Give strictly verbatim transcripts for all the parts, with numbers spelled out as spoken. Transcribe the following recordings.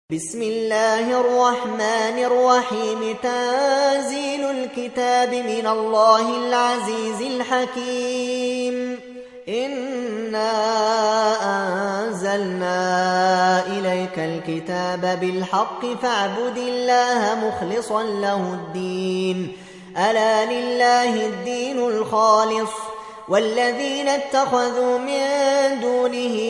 بسم الله الرحمن الرحيم تنزيل الكتاب من الله العزيز الحكيم إنا أنزلنا إليك الكتاب بالحق فاعبد الله مخلصا له الدين ألا لله الدين الخالص والذين اتخذوا من دونه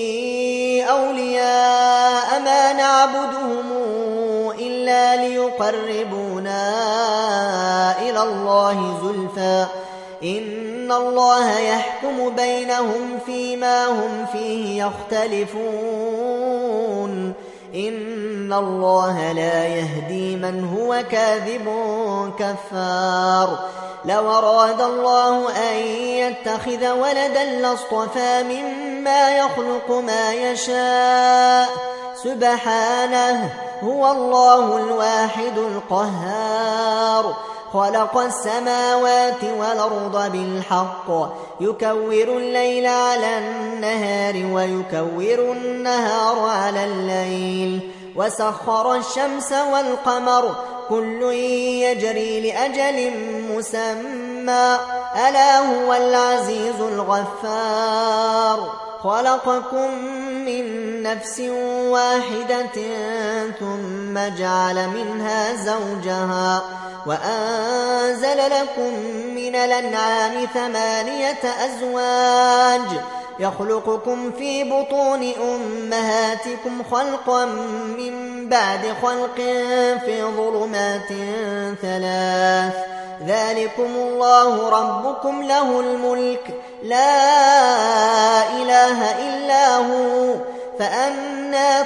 أولياء ما نعبدهم إلا ليقربونا إلى الله زلفى إن الله يحكم بينهم فيما هم فيه يختلفون إن الله لا يهدي من هو كاذب كفار لو أراد الله أن يتخذ ولدا لاصطفى مما يخلق ما يشاء سبحانه هو الله الواحد القهار خلق السماوات والأرض بالحق يكور الليل على النهار ويكور النهار على الليل وسخر الشمس والقمر كل يجري لأجل مسمى ألا هو العزيز الغفار خلقكم من نفس واحدة ثم جعل منها زوجها وأنزل لكم من الأنعام ثمانية أزواج يخلقكم في بطون أمهاتكم خلقا من بعد خلق في ظلمات ثلاث ذلكم الله ربكم له الملك لا إله إلا هو فأنى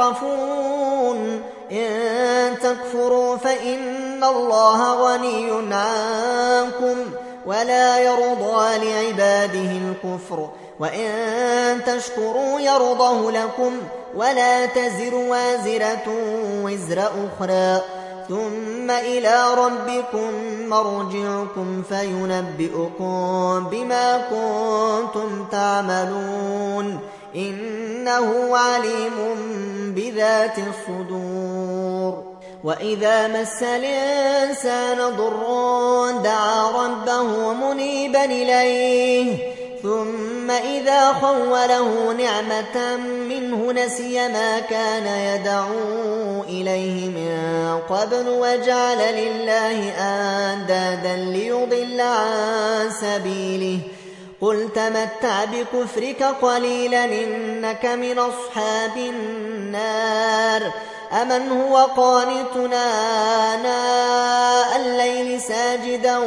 تصرفون إن تكفروا فإن الله غني عنكم ولا يرضى لعباده الكفر وإن تشكروا يرضه لكم ولا تزر وازرة وزر أخرى ثم إلى ربكم مرجعكم فينبئكم بما كنتم تعملون إنه عليم بذات الصدور وإذا مس الإنسان ضر دعا ربه منيبا إليه ثم إذا خوله نعمة منه نسي ما كان يدعو إليه من قبل وجعل لله أندادا ليضل عن سبيله قل تمتع بكفرك قليلا إنك من أصحاب النار أمن هو قانتنا آناء الليل ساجدا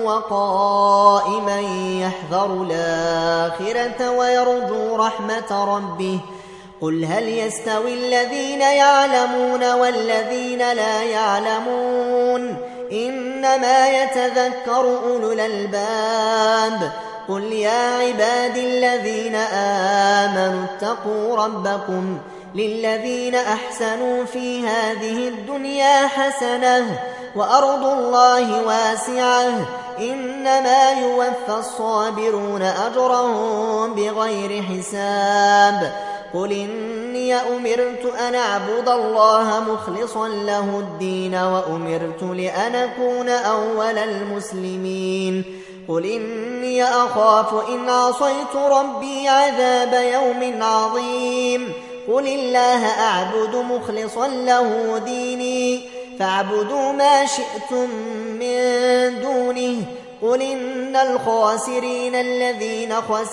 وقائما يحذر الآخرة ويرجو رحمة ربه قل هل يستوي الذين يعلمون والذين لا يعلمون إنما يتذكر أولو الألباب قل يا عبادي الذين آمنوا اتقوا ربكم للذين أحسنوا في هذه الدنيا حسنة وأرض الله واسعة إنما يوفى الصابرون أجرهم بغير حساب قل إني أمرت أن أعبد الله مخلصا له الدين وأمرت لأن أكون أول المسلمين قل إني أخاف إن عصيت ربي عذاب يوم عظيم قل الله أعبد مخلصا له ديني فاعبدوا ما شئتم من دونه قل إن الخاسرين الذين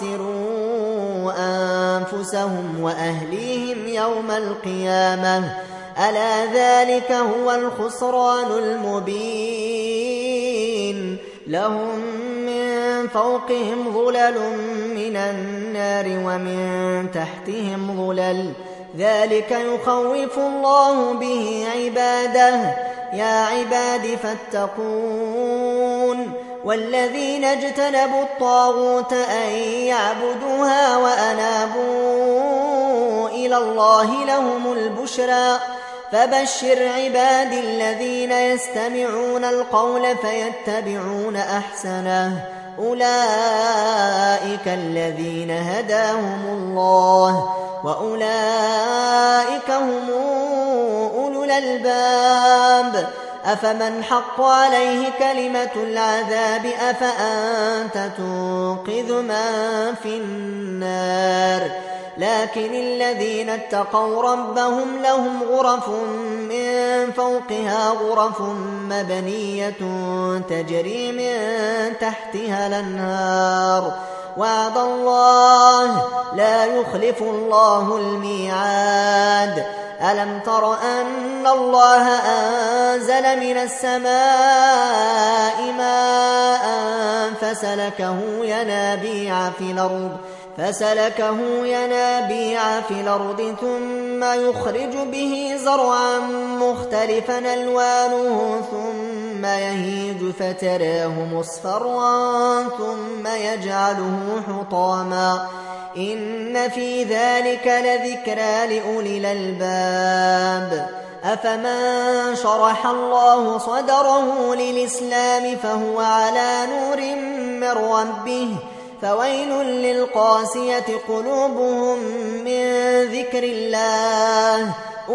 خسروا أنفسهم وأهليهم يوم القيامة ألا ذلك هو الخسران المبين لهم من فوقهم ظلل من النار ومن تحتهم ظلل ذلك يخوف الله به عباده يا عباد فاتقون والذين اجتنبوا الطاغوت أن يعبدوها وأنابوا إلى الله لهم البشرى فبشر عبادي الذين يستمعون القول فيتبعون أحسنه أولئك الذين هداهم الله وأولئك هم الألباب أفمن حق عليه كلمة العذاب أفأنت تنقذ من في النار لكن الذين اتقوا ربهم لهم غرف من فوقها غرف مبنية تجري من تحتها الأنهار وعد الله لا يخلف الله الميعاد ألم تر أن الله أنزل من السماء ماء فسلكه ينابيع في الأرض فسلكه ينابيع في الأرض ثم يخرج به زرعا مختلفا ألوانه ثم يهيج فتراه مصفرا ثم يجعله حطاما إن في ذلك لذكرى لأولي الألباب أفمن شرح الله صدره للإسلام فهو على نور من ربه فويل للقاسية قلوبهم من ذكر الله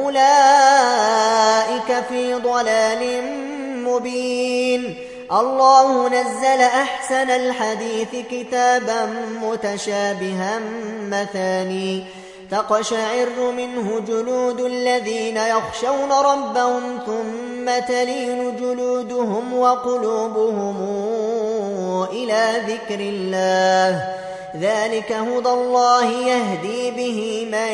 أولئك في ضلال مبين الله نزل أحسن الحديث كتابا متشابها مثاني تقشعر منه جلود الذين يخشون ربهم ثم تلين جلودهم وقلوبهم إلى ذكر الله ذلك هدى الله يهدي به من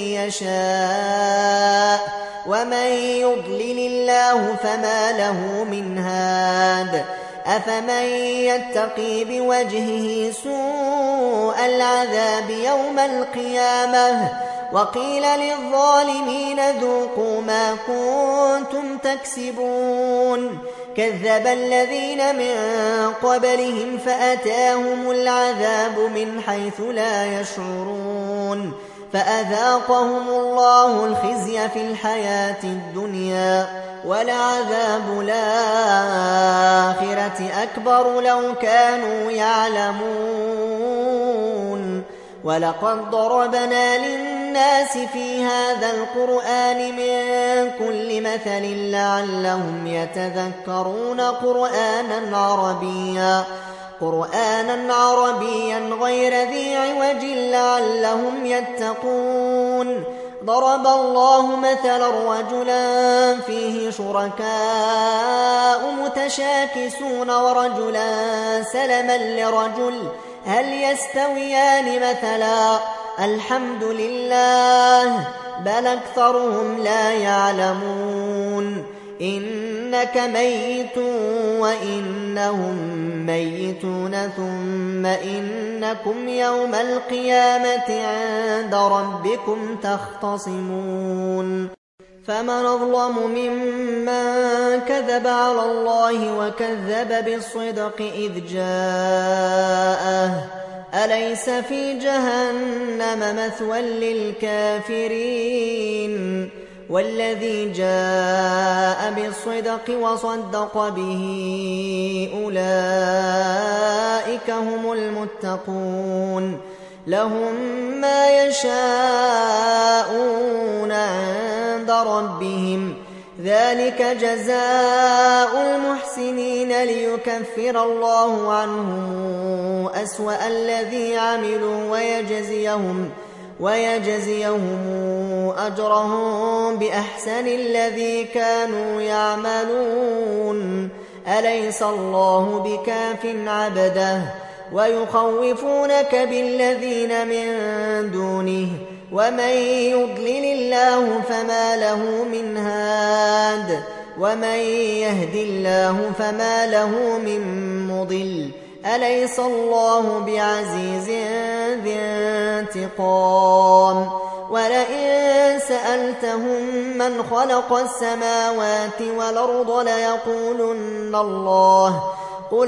يشاء ومن يضلل الله فما له من هاد أفمن يتقي بوجهه سوء العذاب يوم القيامة وقيل للظالمين ذوقوا ما كنتم تكسبون كذب الذين من قبلهم فأتاهم العذاب من حيث لا يشعرون فأذاقهم الله الخزي في الحياة الدنيا ولعذاب الآخرة أكبر لو كانوا يعلمون ولقد ضربنا للناس في هذا القرآن من كل مثل لعلهم يتذكرون قرآنا عربيا قرآنا عربيا غير ذي عوج لعلهم يتقون ضرب الله مثلا رجلا فيه شركاء متشاكسون ورجلا سلما لرجل هل يستويان مثلا الحمد لله بل أكثرهم لا يعلمون إنك ميت وإنهم ميتون ثم إنكم يوم القيامة عند ربكم تختصمون فمن أظلم ممن كذب على الله وكذب بالصدق إذ جاءه أليس في جهنم مثوى للكافرين والذي جاء بالصدق وصدق به أولئك هم المتقون لهم ما يشاءون عند ربهم ذلك جزاء المحسنين ليكفر الله عنهم أسوأ الذي عملوا ويجزيهم ويجزيهم أجرهم بأحسن الذي كانوا يعملون أليس الله بكاف عبده ويخوفونك بالذين من دونه ومن يضلل الله فما له من هاد ومن يهد الله فما له من مضل أليس الله بعزيز ذي انتقام ولئن سألتهم من خلق السماوات والأرض ليقولن الله قل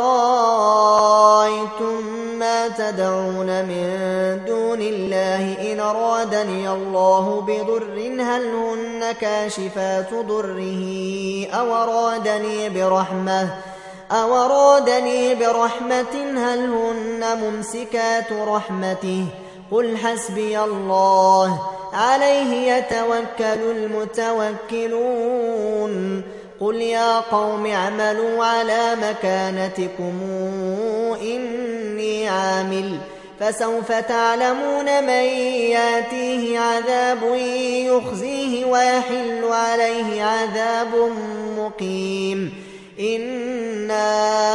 فرأيتم ما تدعون من دون الله إن أرادني الله بضر هل هن كاشفات ضره أو أرادني برحمة أو أرادني برحمة هل هن ممسكات رحمته قل حسبي الله عليه يتوكل المتوكلون قل يا قوم اعملوا على مكانتكم إني عامل فسوف تعلمون من ياتيه عذاب يخزيه ويحل عليه عذاب مقيم إنا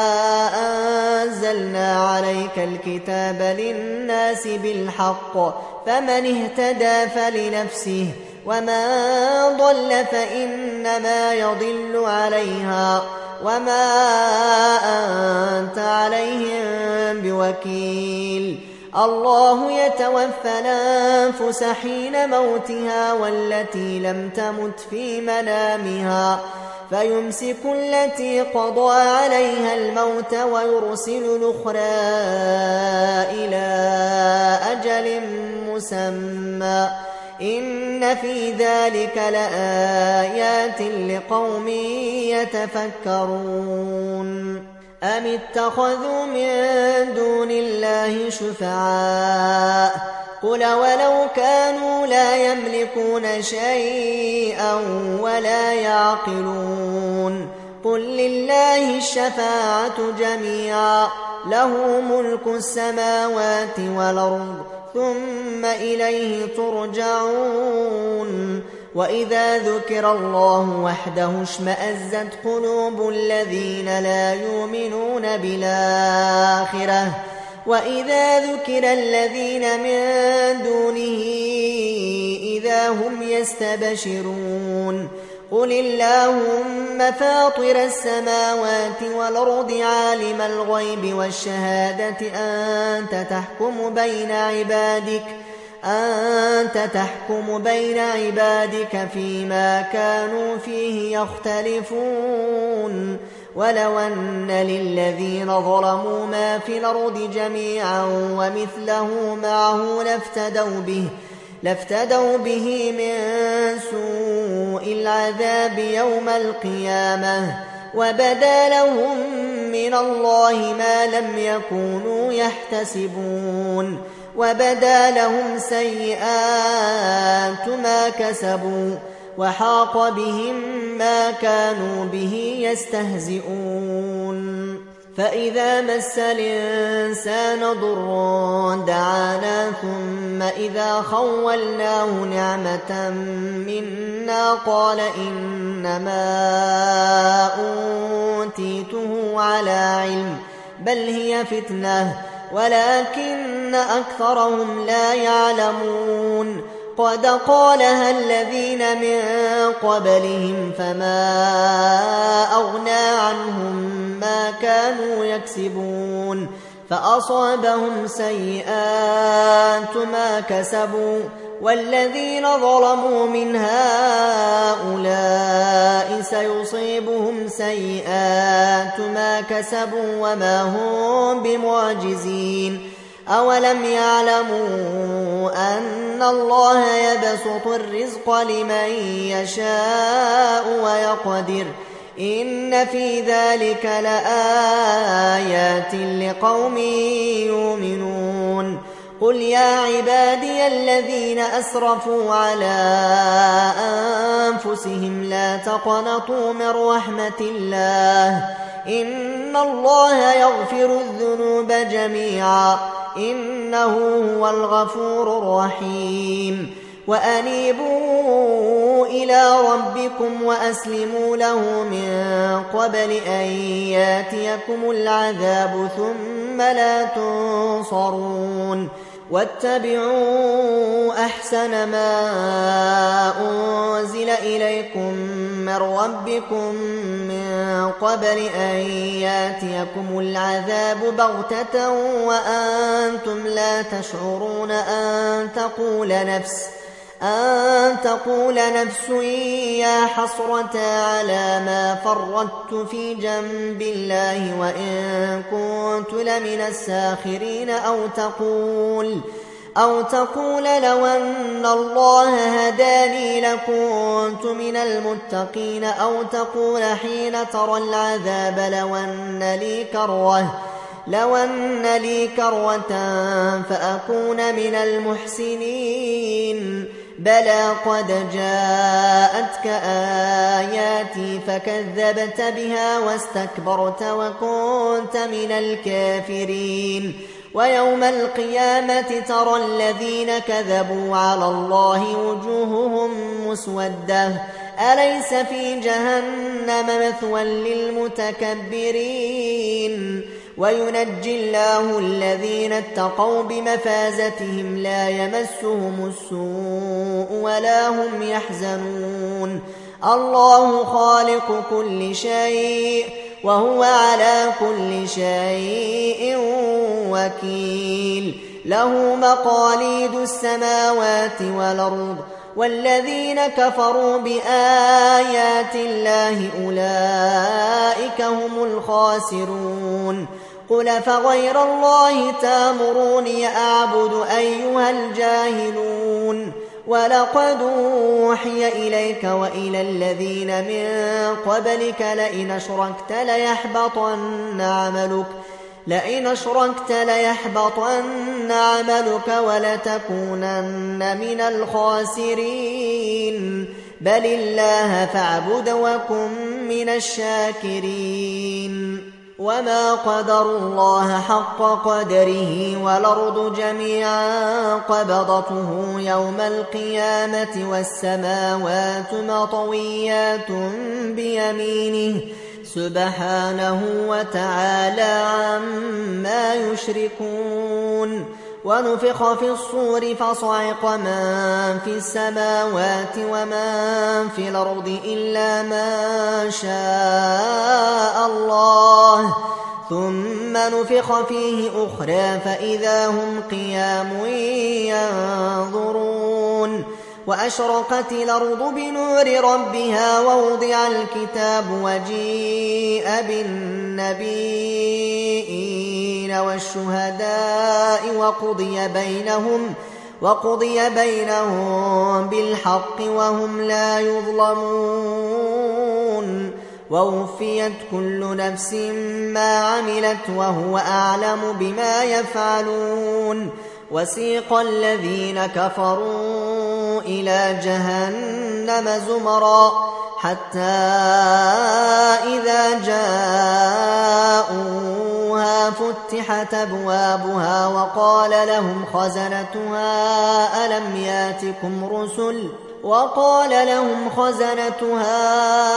أنزلنا عليك الكتاب للناس بالحق فمن اهتدى فلنفسه ومن ضل فإنما يضل عليها وما أنت عليهم بوكيل الله يتوفى الأنفس حين موتها والتي لم تمت في منامها فيمسك التي قضى عليها الموت ويرسل الأخرى إلى أجل مسمى إن في ذلك لآيات لقوم يتفكرون أم اتخذوا من دون الله شفعاء قل ولو كانوا لا يملكون شيئا ولا يعقلون قل لله الشفاعة جميعا له ملك السماوات والأرض ثم إليه ترجعون وإذا ذكر الله وحده اشمأزت قلوب الذين لا يؤمنون بالآخرة وإذا ذكر الذين من دونه إذا هم يستبشرون قل اللهم فاطر السماوات والأرض عالم الغيب والشهادة أنت تحكم بين عبادك أنت تحكم بين عبادك فيما كانوا فيه يختلفون ولو أن للذين ظلموا ما في الأرض جميعا ومثله معه لافتدوا به لافتدوا به من سوء العذاب يوم القيامة وبدا لهم من الله ما لم يكونوا يحتسبون وبدا لهم سيئات ما كسبوا وحاق بهم ما كانوا به يستهزئون فإذا مس الإنسان ضر دعانا ثم إذا خولناه نعمة منا قال إنما أوتيته على علم بل هي فتنة ولكن أكثرهم لا يعلمون قد قالها الذين من قبلهم فما أغنى عنهم ما كانوا يكسبون فأصابهم سيئات ما كسبوا والذين ظلموا من هؤلاء سيصيبهم سيئات ما كسبوا وما هم بمعجزين أولم يعلموا أن الله يبسط الرزق لمن يشاء ويقدر إن في ذلك لآيات لقوم يؤمنون قل يا عبادي الذين أسرفوا على أنفسهم لا تقنطوا من رحمة الله إن الله يغفر الذنوب جميعا إنه هو الغفور الرحيم وأنيبوا إلى ربكم وأسلموا له من قبل أن ياتيكم العذاب ثم لا تنصرون واتبعوا أحسن ما أنزل إليكم من ربكم من قبل أن ياتيكم العذاب بغتة وأنتم لا تشعرون أن تقول نفس أن تقول نفس يا حسرة على ما فرطت في جنب الله وإن كنت لمن الساخرين أو تقول أو تقول لو أن الله هداني لكنت من المتقين أو تقول حين ترى العذاب لو أن لي كرة لو أن لي كرة فأكون من المحسنين بلى قد جاءتك آياتي فكذبت بها واستكبرت وكنت من الكافرين ويوم القيامة ترى الذين كذبوا على الله وجوههم مسودة أليس في جهنم مثوى للمتكبرين وينجي الله الذين اتقوا بمفازتهم لا يمسهم السوء ولا هم يحزنون الله خالق كل شيء وهو على كل شيء وكيل له مقاليد السماوات والأرض والذين كفروا بآيات الله أولئك هم الخاسرون قل فغير الله تامروني أعبد أيها الجاهلون ولقد أوحي إليك وإلى الذين من قبلك لئن أشركت ليحبطن عملك لئن أشركت ليحبطن عملك ولتكونن من الخاسرين بل الله فاعبد وكن من الشاكرين وما قدروا الله حق قدره والأرض جميعا قبضته يوم القيامة والسماوات مطويات بيمينه سبحانه وتعالى عما يشركون ونفخ في الصور فصعق من في السماوات ومن في الأرض إلا من شاء الله ثم نفخ فيه أخرى فإذا هم قيام ينظرون وأشرقت الأرض بنور ربها ووضع الكتاب وجيء بالنبيين والشهداء وقضي بينهم وقضي بينهم بالحق وهم لا يظلمون ووفيت كل نفس ما عملت وهو أعلم بما يفعلون وسيق الذين كفروا إلى جهنم زمرا حتى إذا جاءوها فتحت أبوابها وقال لهم خزنتها ألم ياتكم رسل وقال لهم خزنتها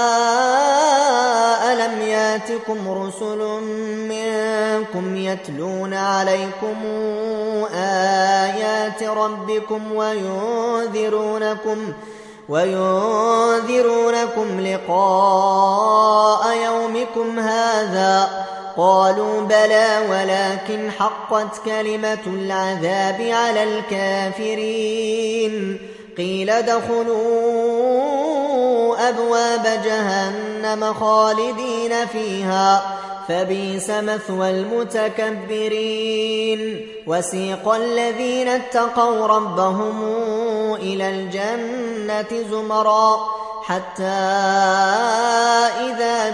ألم ياتكم رسل منكم يتلون عليكم آيات ربكم وينذرونكم وينذرونكم لقاء يومكم هذا قالوا بلى ولكن حقت كلمة العذاب على الكافرين قيل ادخلوا أبواب جهنم خالدين فيها فبئس مثوى المتكبرين وسيق الذين اتقوا ربهم إلى الجنة زمرا حتى إذا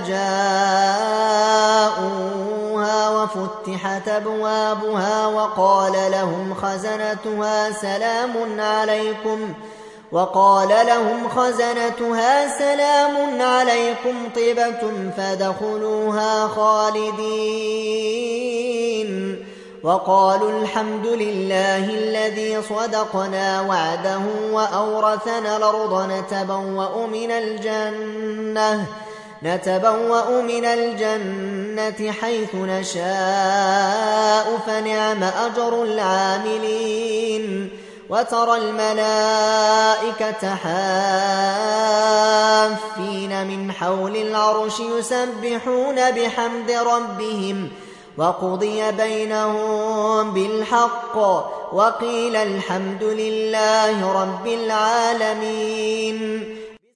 جاءوها وفتحت أبوابها وقال لهم خزنتها سلام عليكم وقال لهم خزنتها سلام عليكم طبتم فادخلوها خالدين وقالوا الحمد لله الذي صدقنا وعده وأورثنا الأرض نتبوأ من الجنة نتبوأ من الجنة حيث نشاء فنعم أجر العاملين وترى الملائكة حافين من حول العرش يسبحون بحمد ربهم وقضي بينهم بالحق وقيل الحمد لله رب العالمين